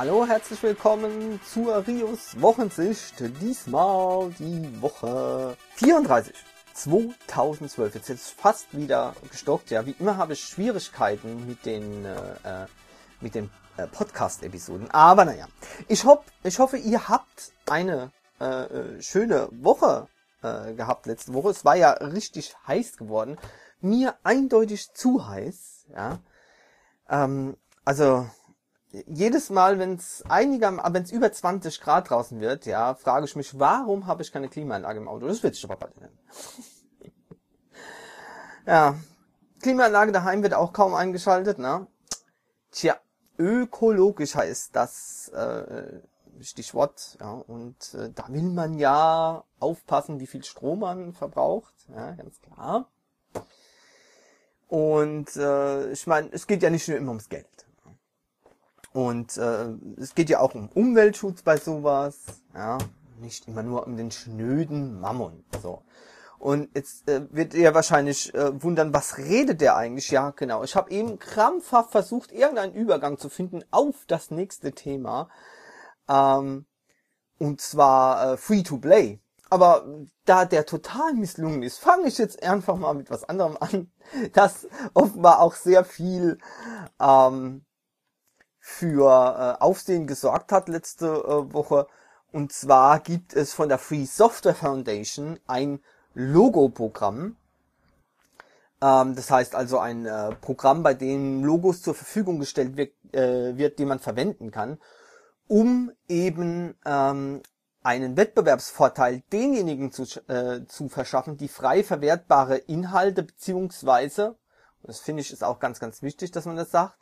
Hallo, herzlich willkommen zur Rios Wochensicht. Diesmal die Woche 34, 2012. Jetzt ist fast wieder gestockt. Ja, wie immer habe ich Schwierigkeiten mit den Podcast-Episoden. Aber naja, ich hoffe, ihr habt eine schöne Woche gehabt letzte Woche. Es war ja richtig heiß geworden. Mir eindeutig zu heiß. Ja, also jedes Mal, wenn es über 20 Grad draußen wird, ja, frage ich mich, warum habe ich keine Klimaanlage im Auto? Das wird sich aber bald ändern. Ja, Klimaanlage daheim wird auch kaum eingeschaltet, ne? Tja, ökologisch heißt das Stichwort, ja, und da will man ja aufpassen, wie viel Strom man verbraucht, ja, ganz klar. Und ich meine, es geht ja nicht nur immer ums Geld. Und es geht ja auch um Umweltschutz bei sowas, ja, nicht immer nur um den schnöden Mammon. So. Und jetzt wird ihr wahrscheinlich wundern, was redet der eigentlich? Ja, genau. Ich habe eben krampfhaft versucht, irgendeinen Übergang zu finden auf das nächste Thema. Und zwar Free-to-Play. Aber da der total misslungen ist, fange ich jetzt einfach mal mit was anderem an, das offenbar auch sehr viel für Aufsehen gesorgt hat letzte Woche. Und zwar gibt es von der Free Software Foundation ein Logo-Programm. Das heißt also ein Programm, bei dem Logos zur Verfügung gestellt wird, die man verwenden kann, um eben einen Wettbewerbsvorteil denjenigen zu verschaffen, die frei verwertbare Inhalte beziehungsweise, das finde ich ist auch ganz, ganz wichtig, dass man das sagt,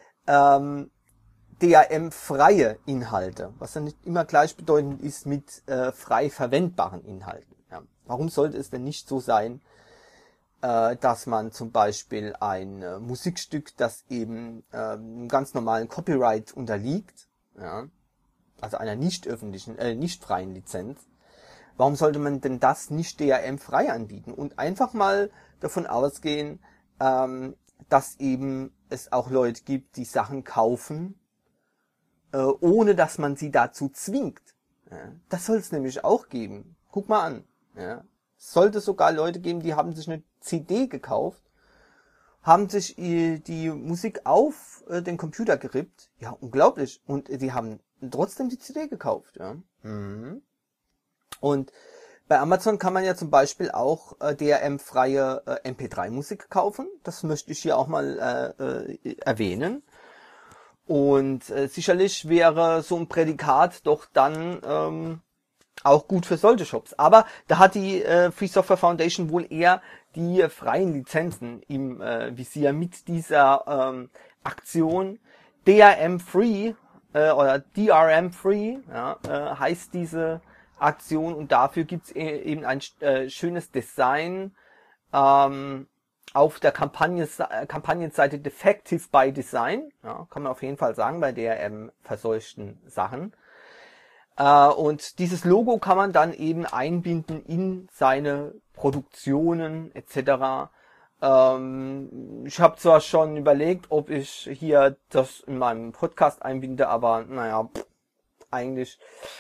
DRM-freie Inhalte, was dann nicht immer gleichbedeutend ist mit frei verwendbaren Inhalten. Ja. Warum sollte es denn nicht so sein, dass man zum Beispiel ein Musikstück, das eben einem ganz normalen Copyright unterliegt, ja, also einer nicht freien Lizenz, warum sollte man denn das nicht DRM-frei anbieten und einfach mal davon ausgehen, dass eben es auch Leute gibt, die Sachen kaufen, ohne dass man sie dazu zwingt. Ja, das soll es nämlich auch geben. Guck mal an. Ja. Es sollte sogar Leute geben, die haben sich eine CD gekauft, haben sich die Musik auf den Computer gerippt. Ja, unglaublich. Und die haben trotzdem die CD gekauft. Ja. Mhm. Und bei Amazon kann man ja zum Beispiel auch DRM-freie MP3-Musik kaufen. Das möchte ich hier auch mal erwähnen. Und sicherlich wäre so ein Prädikat doch dann auch gut für solche Shops. Aber da hat die Free Software Foundation wohl eher die freien Lizenzen im Visier mit dieser Aktion DRM-free oder DRM-free, ja, heißt diese Aktion. Und dafür gibt's eben ein schönes Design auf der Kampagnenseite Defective by Design, ja, kann man auf jeden Fall sagen, bei DRM-verseuchten Sachen. Und dieses Logo kann man dann eben einbinden in seine Produktionen etc. Ich habe zwar schon überlegt, ob ich hier das in meinem Podcast einbinde, aber naja, eigentlich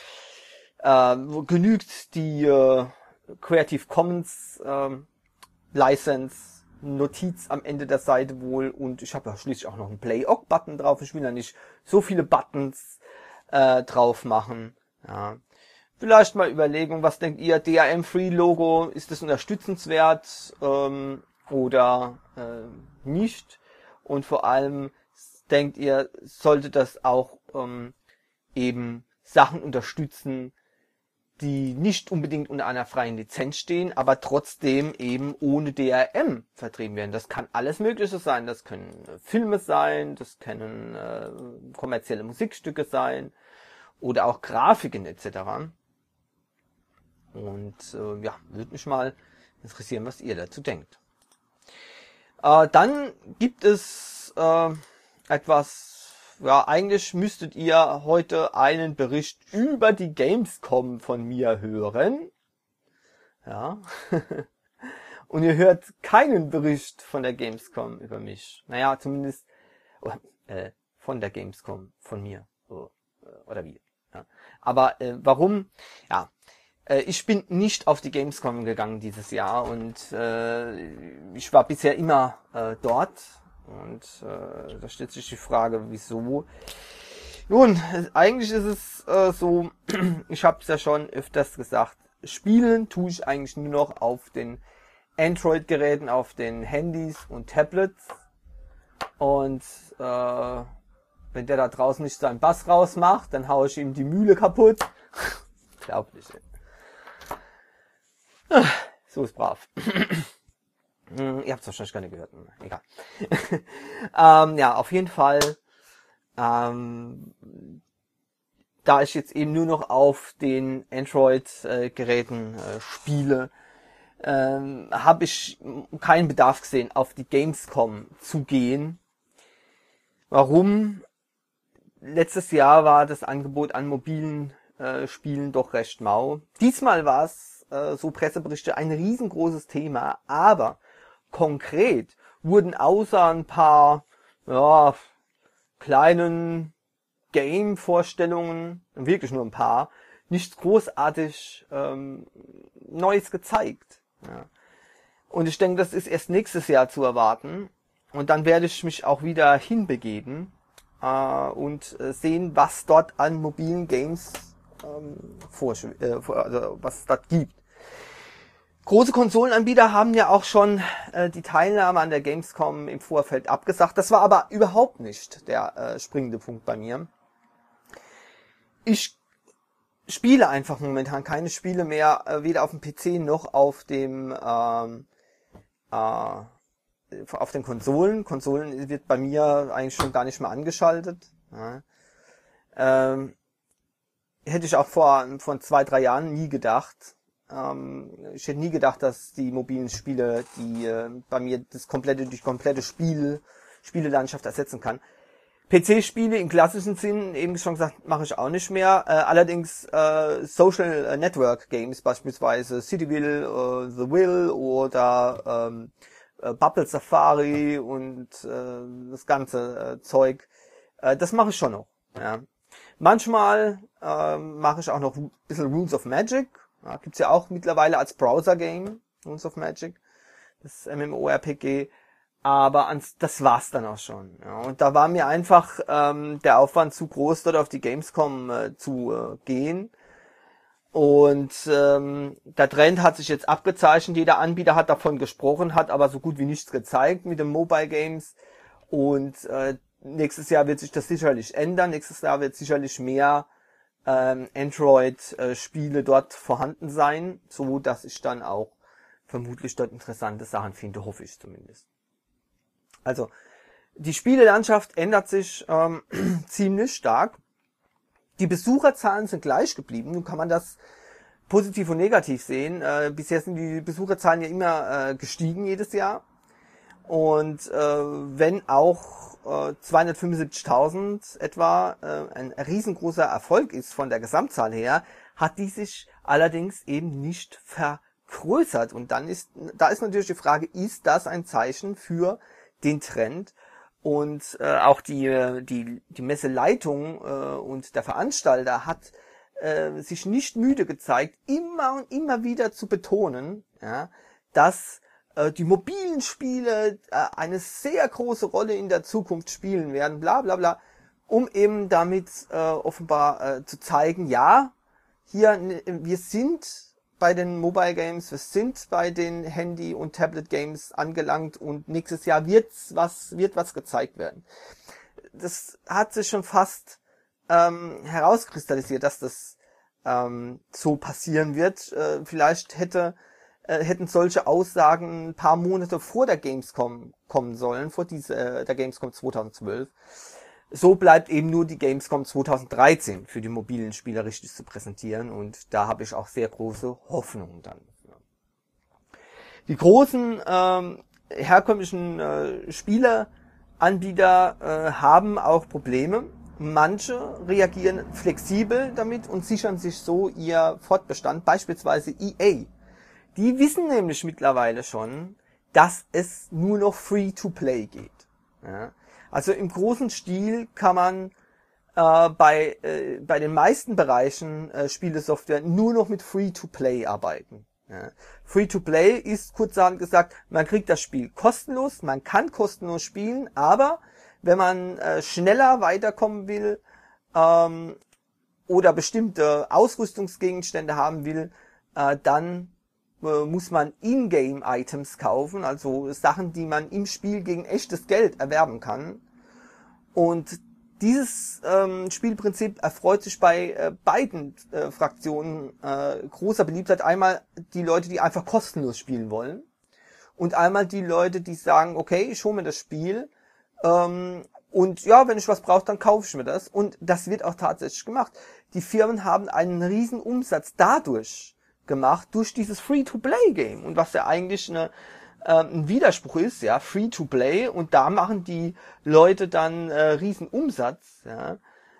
genügt die Creative Commons License Notiz am Ende der Seite wohl, und ich habe ja schließlich auch noch einen Play-Ock-Button drauf. Ich will ja nicht so viele Buttons drauf machen. Ja. Vielleicht mal Überlegung, was denkt ihr? DRM-Free-Logo, ist das unterstützenswert oder nicht? Und vor allem denkt ihr, sollte das auch eben Sachen unterstützen, die nicht unbedingt unter einer freien Lizenz stehen, aber trotzdem eben ohne DRM vertrieben werden. Das kann alles Mögliche sein. Das können Filme sein, das können kommerzielle Musikstücke sein oder auch Grafiken etc. Und ja, würde mich mal interessieren, was ihr dazu denkt. Dann gibt es etwas. Ja, eigentlich müsstet ihr heute einen Bericht über die Gamescom von mir hören. Ja. Und ihr hört keinen Bericht von der Gamescom über mich. Naja, zumindest von der Gamescom von mir. So. oder wie. Ja. Aber warum? Ja, ich bin nicht auf die Gamescom gegangen dieses Jahr und ich war bisher immer dort und da stellt sich die Frage, wieso. Nun, eigentlich ist es so, ich habe es ja schon öfters gesagt, spielen tue ich eigentlich nur noch auf den Android-Geräten, auf den Handys und Tablets und wenn der da draußen nicht seinen Bass rausmacht, dann haue ich ihm die Mühle kaputt. Unglaublich. So ist brav. Ihr habt es wahrscheinlich gar nicht gehört. Egal. Ja, auf jeden Fall. Da ich jetzt eben nur noch auf den Android-Geräten spiele, habe ich keinen Bedarf gesehen, auf die Gamescom zu gehen. Warum? Letztes Jahr war das Angebot an mobilen Spielen doch recht mau. Diesmal war es, so Presseberichte, ein riesengroßes Thema, aber konkret wurden außer ein paar kleinen Game-Vorstellungen, wirklich nur ein paar, nichts großartig Neues gezeigt. Ja. Und ich denke, das ist erst nächstes Jahr zu erwarten. Und dann werde ich mich auch wieder hinbegeben und sehen, was dort an mobilen Games also was es dort gibt. Große Konsolenanbieter haben ja auch schon die Teilnahme an der Gamescom im Vorfeld abgesagt. Das war aber überhaupt nicht der springende Punkt bei mir. Ich spiele einfach momentan keine Spiele mehr, weder auf dem PC noch auf dem auf den Konsolen. Konsolen wird bei mir eigentlich schon gar nicht mehr angeschaltet. Ja. Hätte ich auch vor 2-3 Jahren nie gedacht. Ich hätte nie gedacht, dass die mobilen Spiele, die bei mir die komplette Spielelandschaft ersetzen kann. PC-Spiele im klassischen Sinn, eben schon gesagt, mache ich auch nicht mehr. Allerdings Social Network Games, beispielsweise Cityville, The Will oder Bubble Safari und das ganze Zeug, das mache ich schon noch. Ja. Manchmal mache ich auch noch ein bisschen Runes of Magic. Ja, gibt's ja auch mittlerweile als Browser-Game, Runes of Magic, das MMORPG. Aber das war's dann auch schon. Ja, und da war mir einfach der Aufwand zu groß, dort auf die Gamescom zu gehen. Und der Trend hat sich jetzt abgezeichnet. Jeder Anbieter hat davon gesprochen, hat aber so gut wie nichts gezeigt mit den Mobile Games. Und nächstes Jahr wird sich das sicherlich ändern. Nächstes Jahr wird sicherlich mehr Android-Spiele dort vorhanden sein, so dass ich dann auch vermutlich dort interessante Sachen finde, hoffe ich zumindest. Also, die Spielelandschaft ändert sich ziemlich stark. Die Besucherzahlen sind gleich geblieben. Nun kann man das positiv und negativ sehen. Bisher sind die Besucherzahlen ja immer gestiegen jedes Jahr. Und wenn auch 275.000 etwa ein riesengroßer Erfolg ist von der Gesamtzahl her, hat die sich allerdings eben nicht vergrößert. Und da ist natürlich die Frage, ist das ein Zeichen für den Trend? Und auch die Messeleitung und der Veranstalter hat sich nicht müde gezeigt, immer und immer wieder zu betonen, ja, dass die mobilen Spiele eine sehr große Rolle in der Zukunft spielen werden, bla bla bla, um eben damit offenbar zu zeigen, ja, hier, wir sind bei den Mobile Games, wir sind bei den Handy- und Tablet-Games angelangt und nächstes Jahr wird was gezeigt werden. Das hat sich schon fast herauskristallisiert, dass das so passieren wird. Vielleicht hätten solche Aussagen ein paar Monate vor der Gamescom kommen sollen, vor der Gamescom 2012. So bleibt eben nur die Gamescom 2013 für die mobilen Spieler richtig zu präsentieren und da habe ich auch sehr große Hoffnungen dann. Die großen herkömmlichen Spieleanbieter haben auch Probleme. Manche reagieren flexibel damit und sichern sich so ihr Fortbestand, beispielsweise EA. Die wissen nämlich mittlerweile schon, dass es nur noch Free-to-Play geht. Ja. Also im großen Stil kann man bei den meisten Bereichen Spielesoftware nur noch mit Free-to-Play arbeiten. Ja. Free-to-Play ist kurzerhand gesagt, man kriegt das Spiel kostenlos, man kann kostenlos spielen, aber wenn man schneller weiterkommen will oder bestimmte Ausrüstungsgegenstände haben will, dann muss man In-Game-Items kaufen, also Sachen, die man im Spiel gegen echtes Geld erwerben kann. Und dieses Spielprinzip erfreut sich bei beiden Fraktionen großer Beliebtheit. Einmal die Leute, die einfach kostenlos spielen wollen, und einmal die Leute, die sagen, okay, ich hole mir das Spiel und ja, wenn ich was brauche, dann kaufe ich mir das. Und das wird auch tatsächlich gemacht. Die Firmen haben einen riesen Umsatz dadurch gemacht, durch dieses Free-to-Play-Game. Und was ja eigentlich ein Widerspruch ist, ja, Free-to-Play, und da machen die Leute dann riesen Umsatz, ja.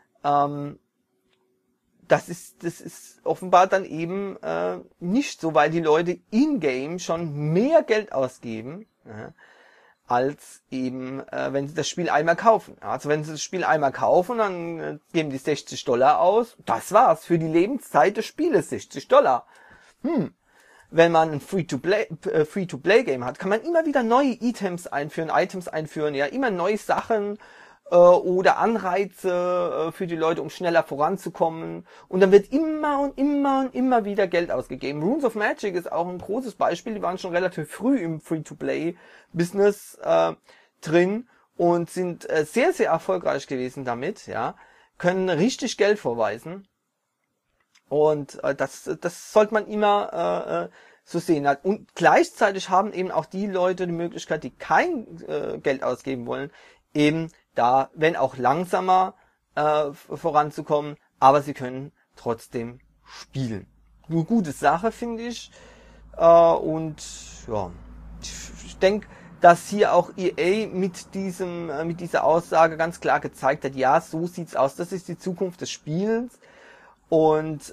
Das ist offenbar dann eben nicht so, weil die Leute in-game schon mehr Geld ausgeben, ja, als eben, wenn sie das Spiel einmal kaufen. Also wenn sie das Spiel einmal kaufen, dann geben die $60 aus. Das war's für die Lebenszeit des Spieles, $60. Wenn man ein Free-to-Play-Game hat, kann man immer wieder neue Items einführen, ja, immer neue Sachen oder Anreize für die Leute, um schneller voranzukommen. Und dann wird immer und immer und immer wieder Geld ausgegeben. Runes of Magic ist auch ein großes Beispiel. Die waren schon relativ früh im Free-to-Play-Business drin und sind sehr, sehr erfolgreich gewesen damit, ja, können richtig Geld vorweisen. Und das sollte man immer so sehen. Und gleichzeitig haben eben auch die Leute die Möglichkeit, die kein Geld ausgeben wollen, eben da, wenn auch langsamer, voranzukommen, aber sie können trotzdem spielen. Eine gute Sache, finde ich. Und ja, ich denke, dass hier auch EA mit dieser Aussage ganz klar gezeigt hat, ja, so sieht's aus, das ist die Zukunft des Spielens. Und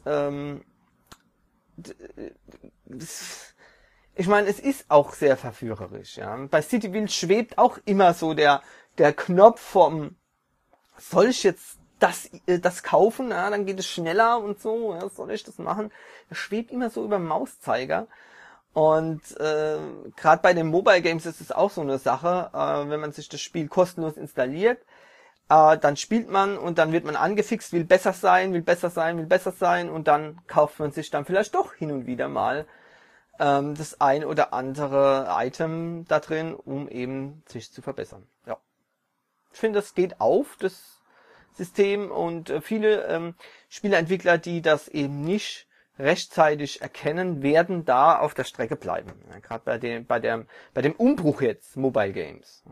ich meine, es ist auch sehr verführerisch. Ja. Bei Cityville schwebt auch immer so der Knopf vom, soll ich jetzt das kaufen? Ja, dann geht es schneller und so. Ja, soll ich das machen? Das schwebt immer so über dem Mauszeiger. Und gerade bei den Mobile Games ist es auch so eine Sache, wenn man sich das Spiel kostenlos installiert, dann spielt man und dann wird man angefixt, will besser sein und dann kauft man sich dann vielleicht doch hin und wieder mal das ein oder andere Item da drin, um eben sich zu verbessern. Ja, ich finde, das geht auf, das System, und viele Spieleentwickler, die das eben nicht rechtzeitig erkennen, werden da auf der Strecke bleiben. Ja, gerade bei dem Umbruch jetzt Mobile Games.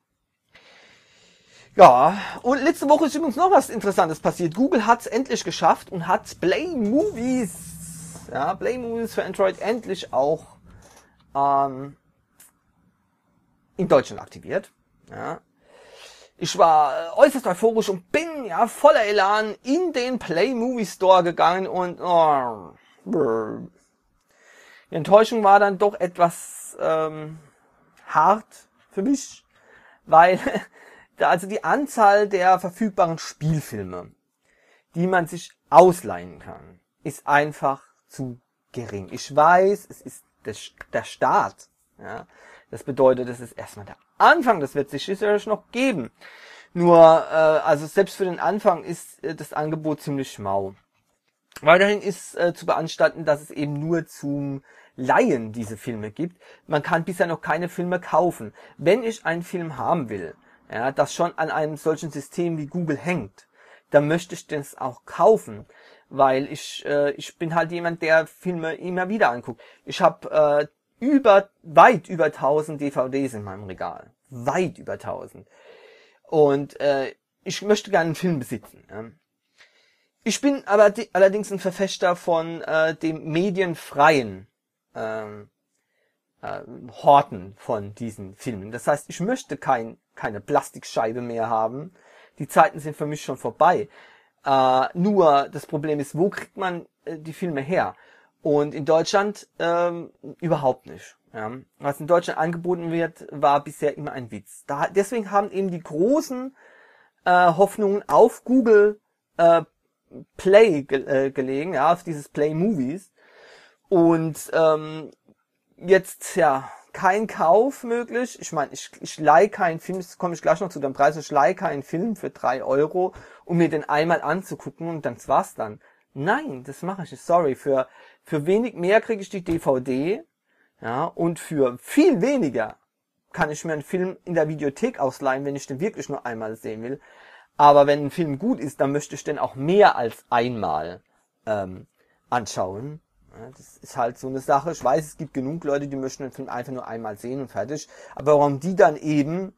Ja, und letzte Woche ist übrigens noch was Interessantes passiert. Google hat es endlich geschafft und hat Play Movies für Android endlich auch in Deutschland aktiviert. Ja. Ich war äußerst euphorisch und bin ja voller Elan in den Play Movie Store gegangen und die Enttäuschung war dann doch etwas hart für mich, weil also die Anzahl der verfügbaren Spielfilme, die man sich ausleihen kann, ist einfach zu gering. Ich weiß, es ist der Start. Ja, das bedeutet, es ist erstmal der Anfang. Das wird sich sicherlich noch geben. Nur, also selbst für den Anfang ist das Angebot ziemlich mau. Weiterhin ist zu beanstanden, dass es eben nur zum Leihen diese Filme gibt. Man kann bisher noch keine Filme kaufen. Wenn ich einen Film haben will, ja, das schon an einem solchen System wie Google hängt, dann möchte ich das auch kaufen, weil ich bin halt jemand, der Filme immer wieder anguckt. Ich habe weit über 1000 DVDs in meinem Regal. Weit über 1000. Und ich möchte gerne einen Film besitzen. Ja. Ich bin aber allerdings ein Verfechter von dem medienfreien Horten von diesen Filmen. Das heißt, ich möchte keine Plastikscheibe mehr haben. Die Zeiten sind für mich schon vorbei. Nur das Problem ist, wo kriegt man die Filme her? Und in Deutschland überhaupt nicht. Ja. Was in Deutschland angeboten wird, war bisher immer ein Witz. Deswegen haben eben die großen Hoffnungen auf Google Play gelegen, ja, auf dieses Play Movies. Und jetzt, ja, kein Kauf möglich. Ich meine, ich leihe keinen Film, das komme ich gleich noch zu dem Preis, ich leihe keinen Film für 3 Euro, um mir den einmal anzugucken und dann war's dann. Nein, das mache ich nicht, sorry. Für wenig mehr kriege ich die DVD, ja, und für viel weniger kann ich mir einen Film in der Videothek ausleihen, wenn ich den wirklich nur einmal sehen will. Aber wenn ein Film gut ist, dann möchte ich den auch mehr als einmal anschauen. Ja, das ist halt so eine Sache. Ich weiß, es gibt genug Leute, die möchten den Film einfach nur einmal sehen und fertig. Aber warum die dann eben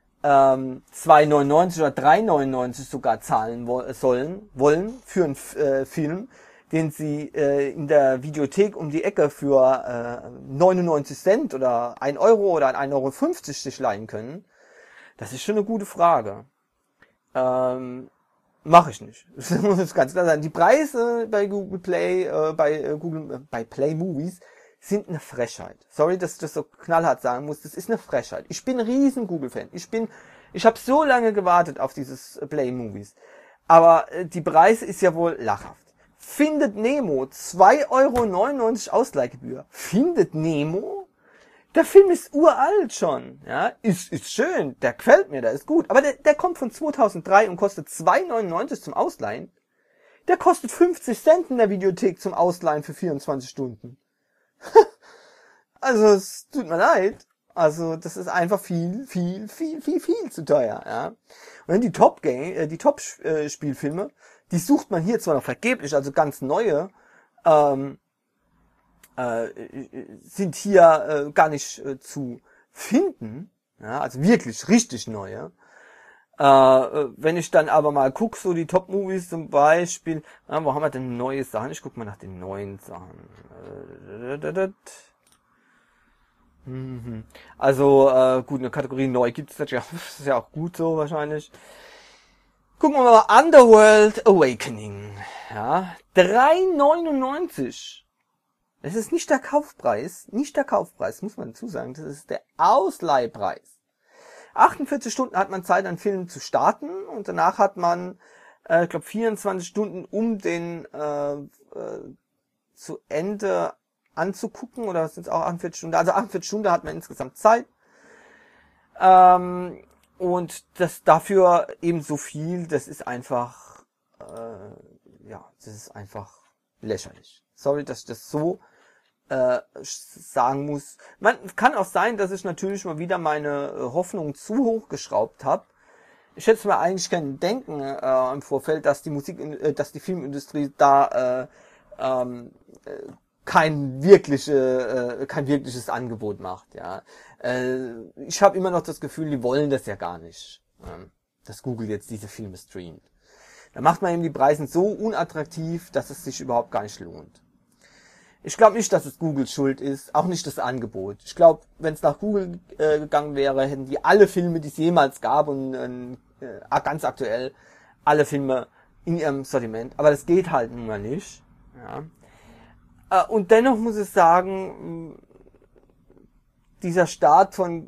2,99 oder 3,99 sogar zahlen wollen für einen Film, den sie in der Videothek um die Ecke für 99 Cent oder 1 Euro oder 1,50 Euro sich leihen können, das ist schon eine gute Frage. Mache ich nicht. Das muss ganz klar sein. Die Preise bei Google Play, bei Play Movies sind eine Frechheit. Sorry, dass ich das so knallhart sagen muss. Das ist eine Frechheit. Ich bin ein riesen Google-Fan. Ich habe so lange gewartet auf dieses Play Movies. Aber die Preise ist ja wohl lachhaft. Findet Nemo, 2,99 Euro Ausleihgebühr. Findet Nemo? Der Film ist uralt schon, ja, ist schön, der gefällt mir, der ist gut, aber der kommt von 2003 und kostet 2,99 zum Ausleihen. Der kostet 50 Cent in der Videothek zum Ausleihen für 24 Stunden. Also, es tut mir leid. Also, das ist einfach viel zu teuer, ja. Und dann die Top-Spielfilme, die sucht man hier zwar noch vergeblich, also ganz neue, sind hier gar nicht zu finden, ja, also wirklich richtig neue. Wenn ich dann aber mal gucke, so die Top-Movies zum Beispiel, wo haben wir denn neue Sachen? Ich guck mal nach den neuen Sachen. Also, gut, eine Kategorie neu gibt's natürlich, das ist ja auch gut so wahrscheinlich. Gucken wir mal, Underworld Awakening, ja, 3,99. Das ist nicht der Kaufpreis, muss man dazu sagen, das ist der Ausleihpreis. 48 Stunden hat man Zeit, einen Film zu starten und danach hat man, ich glaube, 24 Stunden, um den zu Ende anzugucken, oder sind es auch 48 Stunden? Also 48 Stunden hat man insgesamt Zeit. Und das dafür eben so viel, das ist einfach, das ist einfach lächerlich. Sorry, dass ich das so sagen muss. Kann auch sein, dass ich natürlich mal wieder meine Hoffnung zu hoch geschraubt habe. Ich hätte mir eigentlich können denken im Vorfeld, dass die Filmindustrie da kein wirkliches Angebot macht. Ja, ich habe immer noch das Gefühl, die wollen das ja gar nicht, dass Google jetzt diese Filme streamt. Da macht man eben die Preise so unattraktiv, dass es sich überhaupt gar nicht lohnt. Ich glaube nicht, dass es Googles Schuld ist, auch nicht das Angebot. Ich glaube, wenn es nach Google gegangen wäre, hätten die alle Filme, die es jemals gab und ganz aktuell alle Filme in ihrem Sortiment. Aber das geht halt nun mal nicht. Ja. Und dennoch muss ich sagen, dieser Start von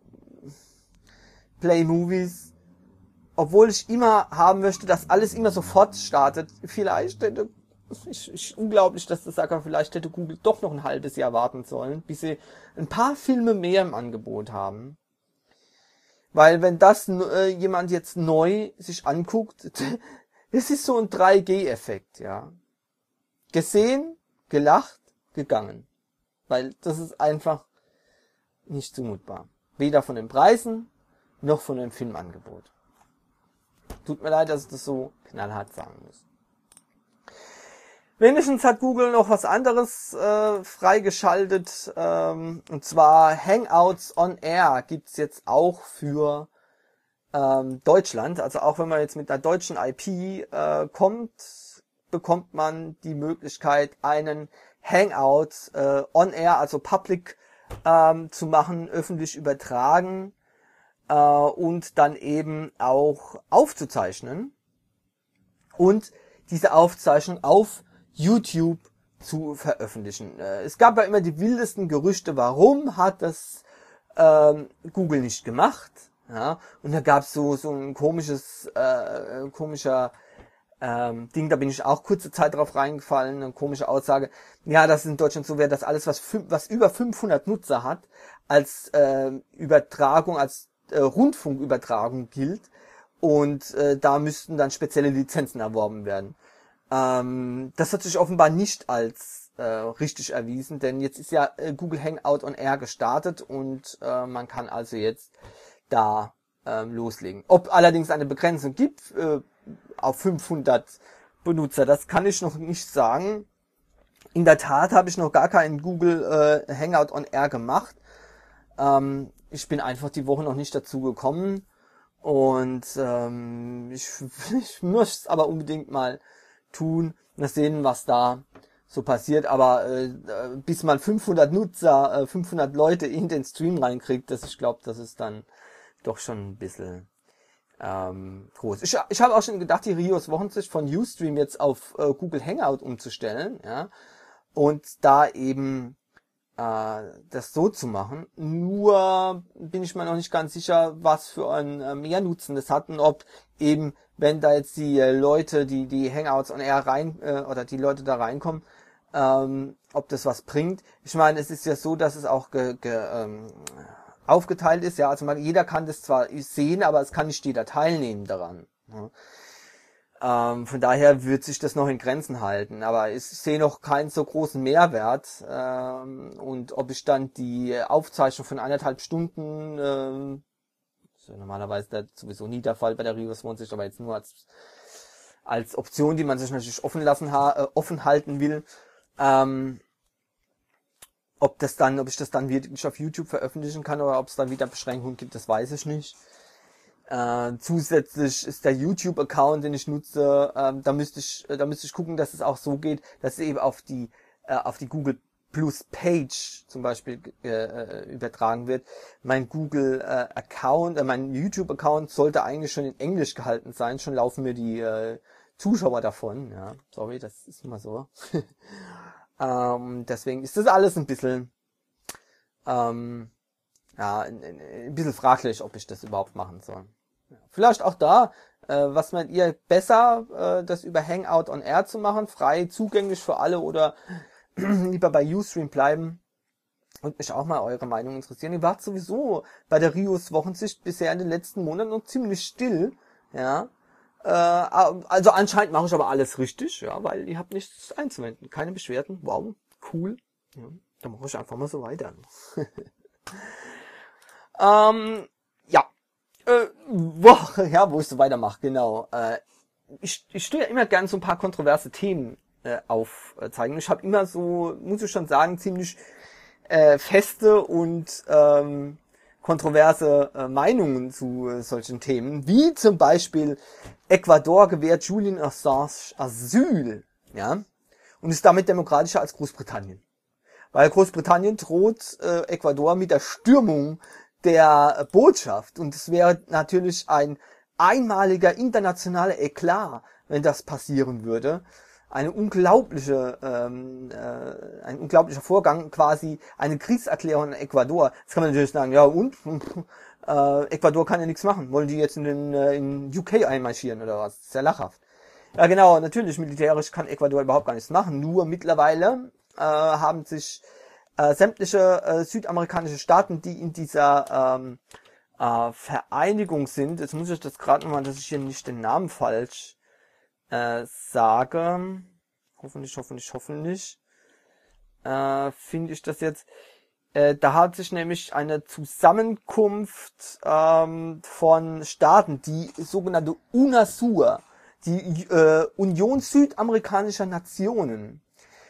Play Movies, obwohl ich immer haben möchte, dass alles immer sofort startet, vielleicht hätte unglaublich, dass das sagt, vielleicht hätte Google doch noch ein halbes Jahr warten sollen, bis sie ein paar Filme mehr im Angebot haben. Weil wenn das jemand jetzt neu sich anguckt, es ist so ein 3G-Effekt, ja. Gesehen, gelacht, gegangen. Weil das ist einfach nicht zumutbar. Weder von den Preisen, noch von dem Filmangebot. Tut mir leid, dass ich das so knallhart sagen muss. Wenigstens hat Google noch was anderes freigeschaltet, und zwar Hangouts on Air gibt's jetzt auch für Deutschland. Also auch wenn man jetzt mit einer deutschen IP kommt, bekommt man die Möglichkeit, einen Hangout on Air, also public zu machen, öffentlich übertragen und dann eben auch aufzuzeichnen und diese Aufzeichnung auf YouTube zu veröffentlichen. Es gab ja immer die wildesten Gerüchte, warum hat das Google nicht gemacht. Ja, und da gab's so ein komischer Ding, da bin ich auch kurze Zeit drauf reingefallen, eine komische Aussage, ja, dass es in Deutschland so wäre, dass alles, was über 500 Nutzer hat, als Übertragung, als Rundfunkübertragung gilt, und da müssten dann spezielle Lizenzen erworben werden. Das hat sich offenbar nicht als richtig erwiesen, denn jetzt ist ja Google Hangout on Air gestartet, und man kann also jetzt da loslegen. Ob allerdings eine Begrenzung gibt auf 500 Benutzer, das kann ich noch nicht sagen. In der Tat habe ich noch gar keinen Google Hangout on Air gemacht. Ich bin einfach die Woche noch nicht dazu gekommen, und ich möchte es aber unbedingt mal tun. Mal sehen, was da so passiert. Aber bis man 500 Nutzer, 500 Leute in den Stream reinkriegt, ich glaube, das ist dann doch schon ein bisschen groß. Ich habe auch schon gedacht, die Rios Wochensicht von Ustream jetzt auf Google Hangout umzustellen, ja, und da eben das so zu machen. Nur bin ich mir noch nicht ganz sicher, was für ein Mehrnutzen das hat, und ob eben, wenn da jetzt die Leute, die Hangouts on Air oder die Leute da reinkommen, ob das was bringt. Ich meine, es ist ja so, dass es auch aufgeteilt ist, ja, also jeder kann das zwar sehen, aber es kann nicht jeder teilnehmen daran. Ja. Von daher wird sich das noch in Grenzen halten, aber ich sehe noch keinen so großen Mehrwert, und ob ich dann die Aufzeichnung von 1,5 Stunden, ist ja normalerweise sowieso nie der Fall bei der Rios Wochensicht, aber jetzt nur als Option, die man sich natürlich offen halten will, ob ich das dann wirklich auf YouTube veröffentlichen kann oder ob es dann wieder Beschränkungen gibt, das weiß ich nicht. Zusätzlich ist der YouTube-Account, den ich nutze, da müsste ich gucken, dass es auch so geht, dass es eben auf die Google Plus Page zum Beispiel übertragen wird. Mein Google Account, mein YouTube-Account sollte eigentlich schon in Englisch gehalten sein, schon laufen mir die Zuschauer davon. Ja, sorry, das ist immer so. Deswegen ist das alles ein bisschen ein bisschen fraglich, ob ich das überhaupt machen soll. Ja, vielleicht auch da, was meint ihr, besser, das über Hangout on Air zu machen, frei zugänglich für alle, oder lieber bei Ustream bleiben? Und mich auch mal eure Meinung interessieren. Ihr wart sowieso bei der Rios Wochensicht bisher in den letzten Monaten noch ziemlich still, ja. Also anscheinend mache ich aber alles richtig, ja, weil ihr habt nichts einzuwenden, keine Beschwerden. Wow, cool. Ja, dann mache ich einfach mal so weiter. Wo ich so weitermache, genau. Ich tue ja immer gern so ein paar kontroverse Themen aufzeigen. Ich habe immer so, muss ich schon sagen, ziemlich feste und kontroverse Meinungen zu solchen Themen, wie zum Beispiel Ecuador gewährt Julian Assange Asyl, ja, und ist damit demokratischer als Großbritannien. Weil Großbritannien droht Ecuador mit der Stürmung der Botschaft, und es wäre natürlich ein einmaliger internationaler Eklat, wenn das passieren würde. Ein unglaublicher Vorgang, quasi eine Kriegserklärung an Ecuador. Jetzt kann man natürlich sagen, ja und? Ecuador kann ja nichts machen. Wollen die jetzt in UK einmarschieren oder was? Das ist ja lachhaft. Ja genau, natürlich, militärisch kann Ecuador überhaupt gar nichts machen. Nur mittlerweile haben sich sämtliche südamerikanische Staaten, die in dieser Vereinigung sind, jetzt muss ich das gerade nochmal, dass ich hier nicht den Namen falsch sage, hoffentlich, finde ich das jetzt, da hat sich nämlich eine Zusammenkunft von Staaten, die sogenannte UNASUR, die Union Südamerikanischer Nationen,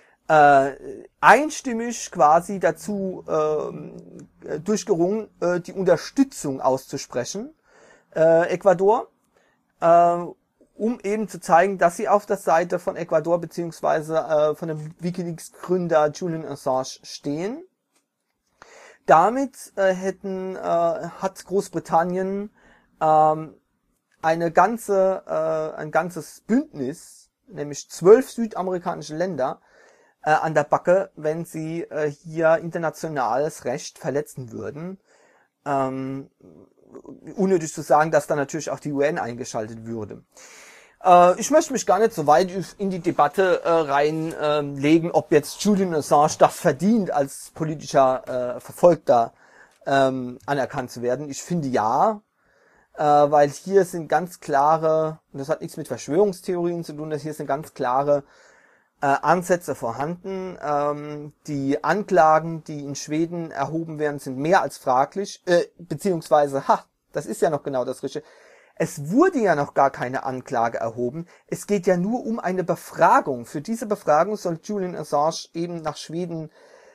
einstimmig quasi dazu durchgerungen, die Unterstützung auszusprechen, Ecuador, um eben zu zeigen, dass sie auf der Seite von Ecuador beziehungsweise von dem WikiLeaks-Gründer Julian Assange stehen. Damit hat Großbritannien ein ganzes Bündnis, nämlich 12 südamerikanische Länder, an der Backe, wenn sie hier internationales Recht verletzen würden. unnötig zu sagen, dass da natürlich auch die UN eingeschaltet würde. Ich möchte mich gar nicht so weit in die Debatte reinlegen, ob jetzt Julian Assange das verdient, als politischer Verfolgter anerkannt zu werden. Ich finde ja, weil hier sind ganz klare, und das hat nichts mit Verschwörungstheorien zu tun, dass hier sind ganz klare Ansätze vorhanden. Die Anklagen, die in Schweden erhoben werden, sind mehr als fraglich, beziehungsweise, das ist ja noch genau das Richtige. Es wurde ja noch gar keine Anklage erhoben. Es geht ja nur um eine Befragung. Für diese Befragung soll Julian Assange eben nach Schweden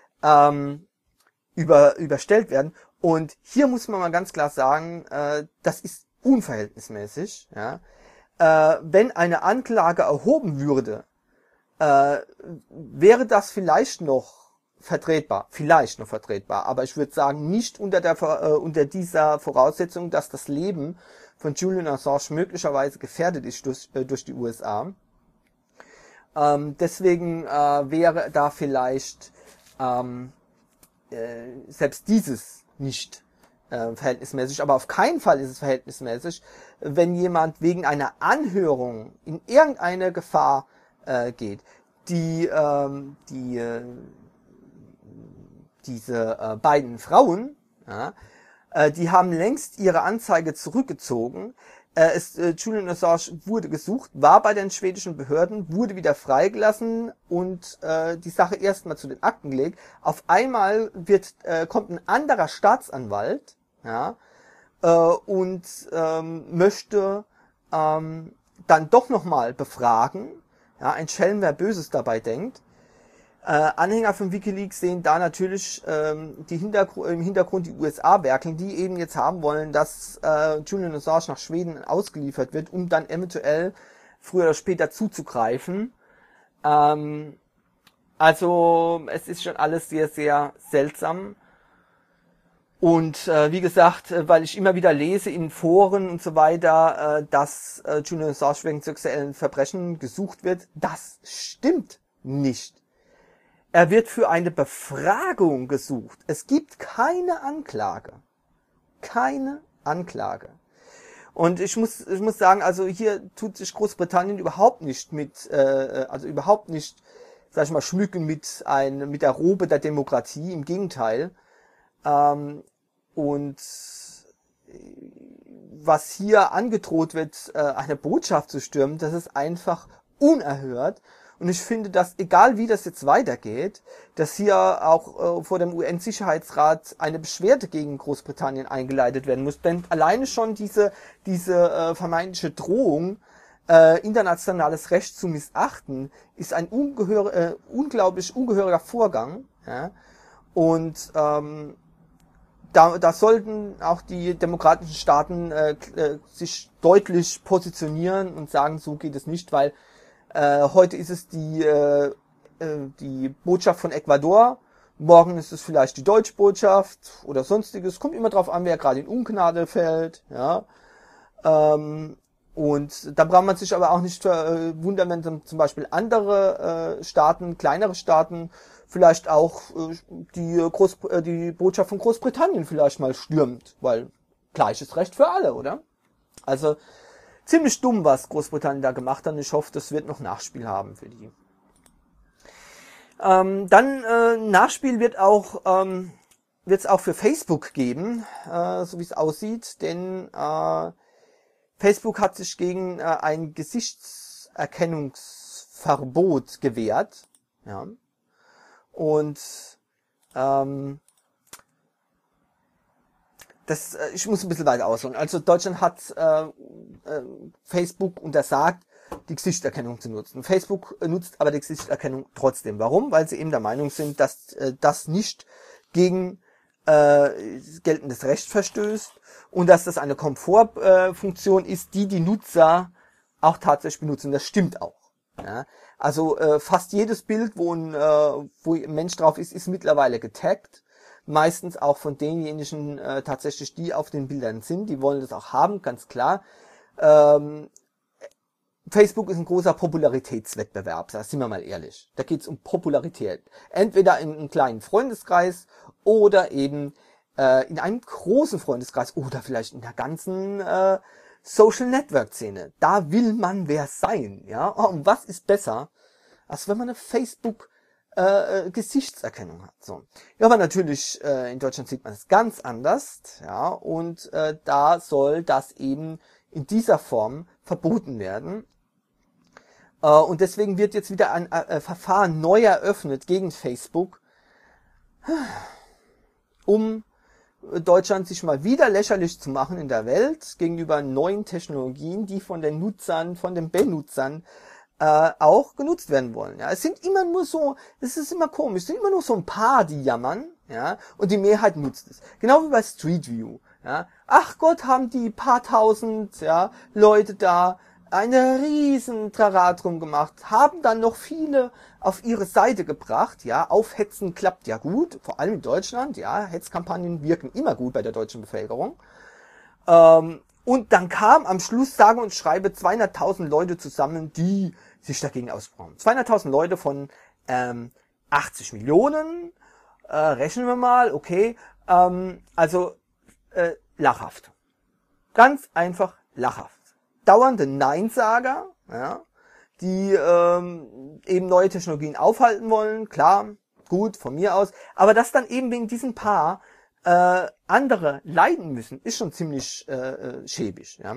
überstellt werden. Und hier muss man mal ganz klar sagen, das ist unverhältnismäßig. Ja? Wenn eine Anklage erhoben würde, wäre das vielleicht noch vertretbar, aber ich würde sagen, nicht unter dieser Voraussetzung, dass das Leben von Julian Assange möglicherweise gefährdet ist durch die USA. Deswegen wäre da vielleicht selbst dieses nicht verhältnismäßig, aber auf keinen Fall ist es verhältnismäßig, wenn jemand wegen einer Anhörung in irgendeine Gefahr geht. Diese beiden Frauen, ja, die haben längst ihre Anzeige zurückgezogen. Julian Assange wurde gesucht, war bei den schwedischen Behörden, wurde wieder freigelassen und die Sache erstmal zu den Akten gelegt. Auf einmal kommt ein anderer Staatsanwalt, ja, und möchte dann doch nochmal befragen. Ja, ein Schelm, wer Böses dabei denkt. Anhänger von WikiLeaks sehen da natürlich im Hintergrund die USA werkeln, die eben jetzt haben wollen, dass Julian Assange nach Schweden ausgeliefert wird, um dann eventuell früher oder später zuzugreifen. Also es ist schon alles sehr, sehr seltsam. Und wie gesagt, weil ich immer wieder lese in Foren und so weiter, dass Julian Assange wegen sexuellen Verbrechen gesucht wird, das stimmt nicht. Er wird für eine Befragung gesucht. Es gibt keine Anklage. Keine Anklage. Und ich muss sagen, also hier tut sich Großbritannien überhaupt nicht sag ich mal, schmücken mit der Robe der Demokratie. Im Gegenteil. Und was hier angedroht wird, eine Botschaft zu stürmen, das ist einfach unerhört. Und ich finde, dass, egal wie das jetzt weitergeht, dass hier auch vor dem UN-Sicherheitsrat eine Beschwerde gegen Großbritannien eingeleitet werden muss. Denn alleine schon diese vermeintliche Drohung, internationales Recht zu missachten, ist ein unglaublich ungehöriger Vorgang. Ja? Und da sollten auch die demokratischen Staaten sich deutlich positionieren und sagen, so geht es nicht, weil heute ist es die Botschaft von Ecuador, morgen ist es vielleicht die Deutschbotschaft oder sonstiges. Kommt immer drauf an, wer gerade in Ungnade fällt. Ja. Und da braucht man sich aber auch nicht wundern, wenn zum Beispiel andere Staaten, kleinere Staaten, vielleicht auch die Botschaft von Großbritannien vielleicht mal stürmt, weil gleiches Recht für alle, oder? Also ziemlich dumm, was Großbritannien da gemacht hat, und ich hoffe, das wird noch Nachspiel haben für die. Nachspiel wird es auch für Facebook geben, so wie es aussieht, denn Facebook hat sich gegen ein Gesichtserkennungsverbot gewehrt, ja. Und ich muss ein bisschen weiter ausholen. Also Deutschland hat Facebook untersagt, die Gesichtserkennung zu nutzen. Facebook nutzt aber die Gesichtserkennung trotzdem. Warum? Weil sie eben der Meinung sind, dass das nicht gegen geltendes Recht verstößt und dass das eine Komfortfunktion ist, die Nutzer auch tatsächlich benutzen. Das stimmt auch. Ja? Also fast jedes Bild, wo ein Mensch drauf ist mittlerweile getaggt. Meistens auch von denjenigen tatsächlich, die auf den Bildern sind. Die wollen das auch haben, ganz klar. Facebook ist ein großer Popularitätswettbewerb, sind wir mal ehrlich. Da geht's um Popularität. Entweder in einem kleinen Freundeskreis oder eben in einem großen Freundeskreis oder vielleicht in der ganzen Social Network Szene. Da will man wer sein, ja. Und was ist besser, als wenn man eine Facebook Gesichtserkennung hat. So. Ja, aber natürlich in Deutschland sieht man es ganz anders, ja. Und da soll das eben in dieser Form verboten werden. Und deswegen wird jetzt wieder ein Verfahren neu eröffnet gegen Facebook, um Deutschland sich mal wieder lächerlich zu machen in der Welt gegenüber neuen Technologien, die von den Nutzern, von den Benutzern auch genutzt werden wollen. Ja, es sind immer nur so, es ist immer komisch, es sind immer nur so ein paar, die jammern, ja, und die Mehrheit nutzt es. Genau wie bei Street View, ja. Ach Gott, haben die paar tausend, ja, Leute da eine riesen Trara drum gemacht, haben dann noch viele auf ihre Seite gebracht, ja, aufhetzen klappt ja gut, vor allem in Deutschland, ja, Hetzkampagnen wirken immer gut bei der deutschen Bevölkerung. Und dann kam am Schluss, sage und schreibe, 200.000 Leute zusammen, die sich dagegen aussprachen. 200.000 Leute von 80 Millionen, rechnen wir mal, okay, also lachhaft. Ganz einfach lachhaft. Dauernde Neinsager, ja, die eben neue Technologien aufhalten wollen, klar, gut, von mir aus, aber dass dann eben wegen diesem Paar andere leiden müssen, ist schon ziemlich schäbig. Ja.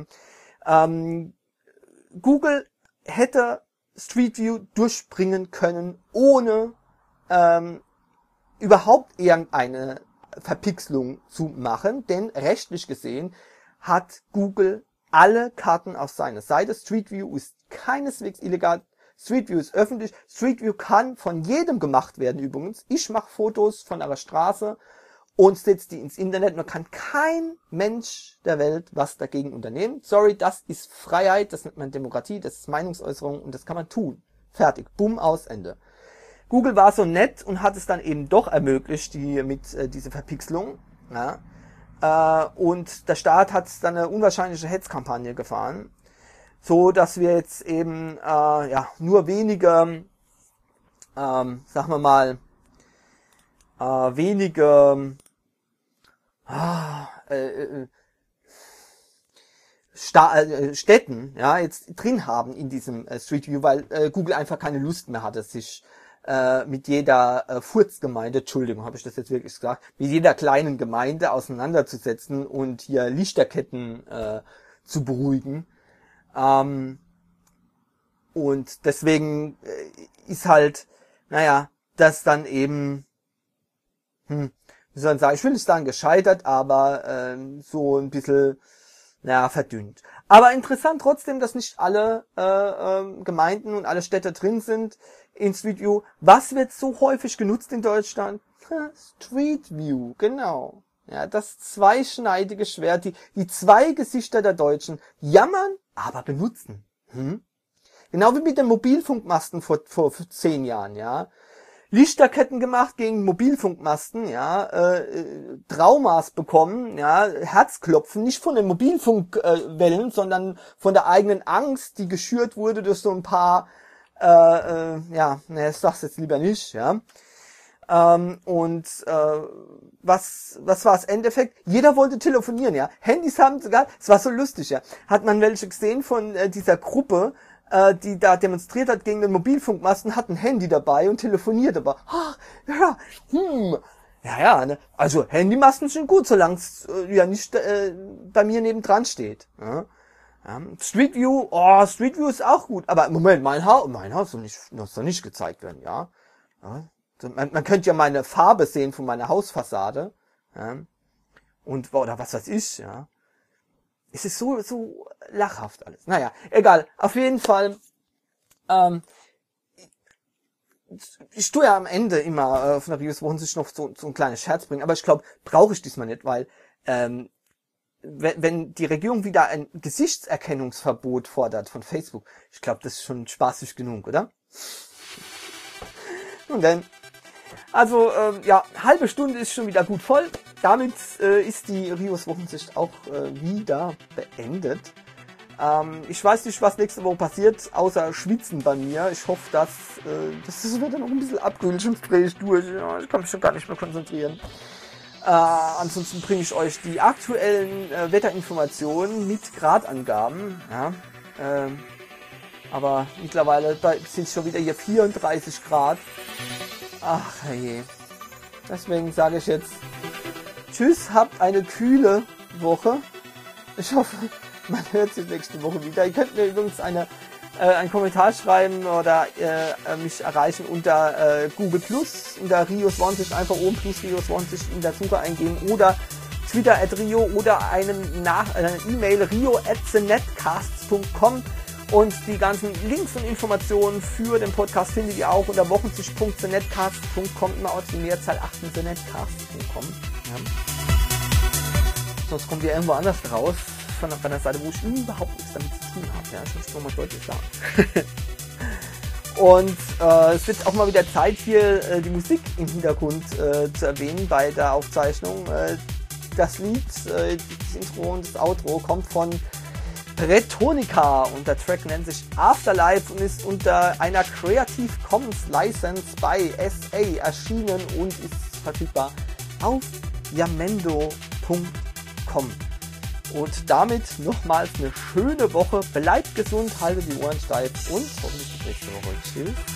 Google hätte Street View durchbringen können, ohne überhaupt irgendeine Verpixelung zu machen, denn rechtlich gesehen hat Google alle Karten auf seiner Seite. Street View ist keineswegs illegal. Street View ist öffentlich. Street View kann von jedem gemacht werden übrigens. Ich mache Fotos von einer Straße und setze die ins Internet. Man kann kein Mensch der Welt was dagegen unternehmen. Sorry, das ist Freiheit, das nennt man Demokratie, das ist Meinungsäußerung und das kann man tun. Fertig. Bumm, aus, Ende. Google war so nett und hat es dann eben doch ermöglicht, diese Verpixelung. Ja. Und der Staat hat dann eine unwahrscheinliche Hetzkampagne gefahren, so dass wir jetzt eben nur wenige, sagen wir mal, Städten jetzt drin haben in diesem Street View, weil Google einfach keine Lust mehr hatte, sich mit jeder Furzgemeinde, Entschuldigung, habe ich das jetzt wirklich gesagt, mit jeder kleinen Gemeinde auseinanderzusetzen und hier Lichterketten zu beruhigen. Und deswegen ist halt, das dann eben, wie soll man sagen, ich will nicht sagen gescheitert, aber so ein bisschen, verdünnt. Aber interessant trotzdem, dass nicht alle Gemeinden und alle Städte drin sind in Street View. Was wird so häufig genutzt in Deutschland? Street View, genau. Ja, das zweischneidige Schwert, die zwei Gesichter der Deutschen jammern, aber benutzen. Genau wie mit den Mobilfunkmasten vor 10 Jahren, ja. Lichterketten gemacht gegen Mobilfunkmasten, Traumas bekommen, Herzklopfen, nicht von den Mobilfunkwellen, sondern von der eigenen Angst, die geschürt wurde durch so ein paar, ich sag's jetzt lieber nicht, ja. Was war das Endeffekt? Jeder wollte telefonieren, ja. Handys haben sogar, es war so lustig, ja. Hat man welche gesehen von dieser Gruppe, die da demonstriert hat gegen den Mobilfunkmasten, hat ein Handy dabei und telefoniert, aber ne? Also Handymasten sind gut, solange es nicht bei mir nebendran steht. Ja? Street View ist auch gut, aber Moment, mein Haus soll nicht gezeigt werden, ja. Man könnte ja meine Farbe sehen von meiner Hausfassade, ja? Oder was weiß ich, ja. Es ist so lachhaft alles. Naja, egal. Auf jeden Fall, ich tue ja am Ende immer von der Reviews Wochensicht noch so ein kleines Scherz bringen, aber ich glaube, brauche ich diesmal nicht, weil wenn die Regierung wieder ein Gesichtserkennungsverbot fordert von Facebook, ich glaube, das ist schon spaßig genug, oder? Und dann, also, halbe Stunde ist schon wieder gut voll. Damit ist die Rios Wochensicht auch wieder beendet. Ich weiß nicht, was nächste Woche passiert, außer Schwitzen bei mir. Ich hoffe, dass das wird dann noch ein bisschen abkühlen. Ich drehe ich durch. Ja, ich kann mich schon gar nicht mehr konzentrieren. Ansonsten bringe ich euch die aktuellen Wetterinformationen mit Gradangaben. Ja, aber mittlerweile sind schon wieder hier 34 Grad. Ach je. Deswegen sage ich jetzt tschüss, habt eine kühle Woche. Ich hoffe, man hört sich nächste Woche wieder. Ihr könnt mir übrigens einen Kommentar schreiben oder mich erreichen unter Google Plus, unter Rio20, einfach oben plus Rio20 in der Suche eingeben oder Twitter @Rio oder eine E-Mail rio@thenetcasts.com. Und die ganzen Links und Informationen für den Podcast findet ihr auch unter wochentisch.thenetcast.com, immer aus der Mehrzahl 8thenetcast.com. Ja. Sonst kommt ihr irgendwo anders raus, von einer Seite, wo ich überhaupt nichts damit zu tun habe. Ja, ich muss es nochmal deutlich sagen. Und es wird auch mal wieder Zeit, hier die Musik im Hintergrund zu erwähnen bei der Aufzeichnung. Das Lied, das Intro und das Outro kommt von Bretonica und der Track nennt sich Afterlife und ist unter einer Creative Commons License bei SA erschienen und ist verfügbar auf yamendo.com. Und damit nochmals eine schöne Woche. Bleibt gesund, haltet die Ohren steif und hoffentlich bis nächste Woche. Tschüss.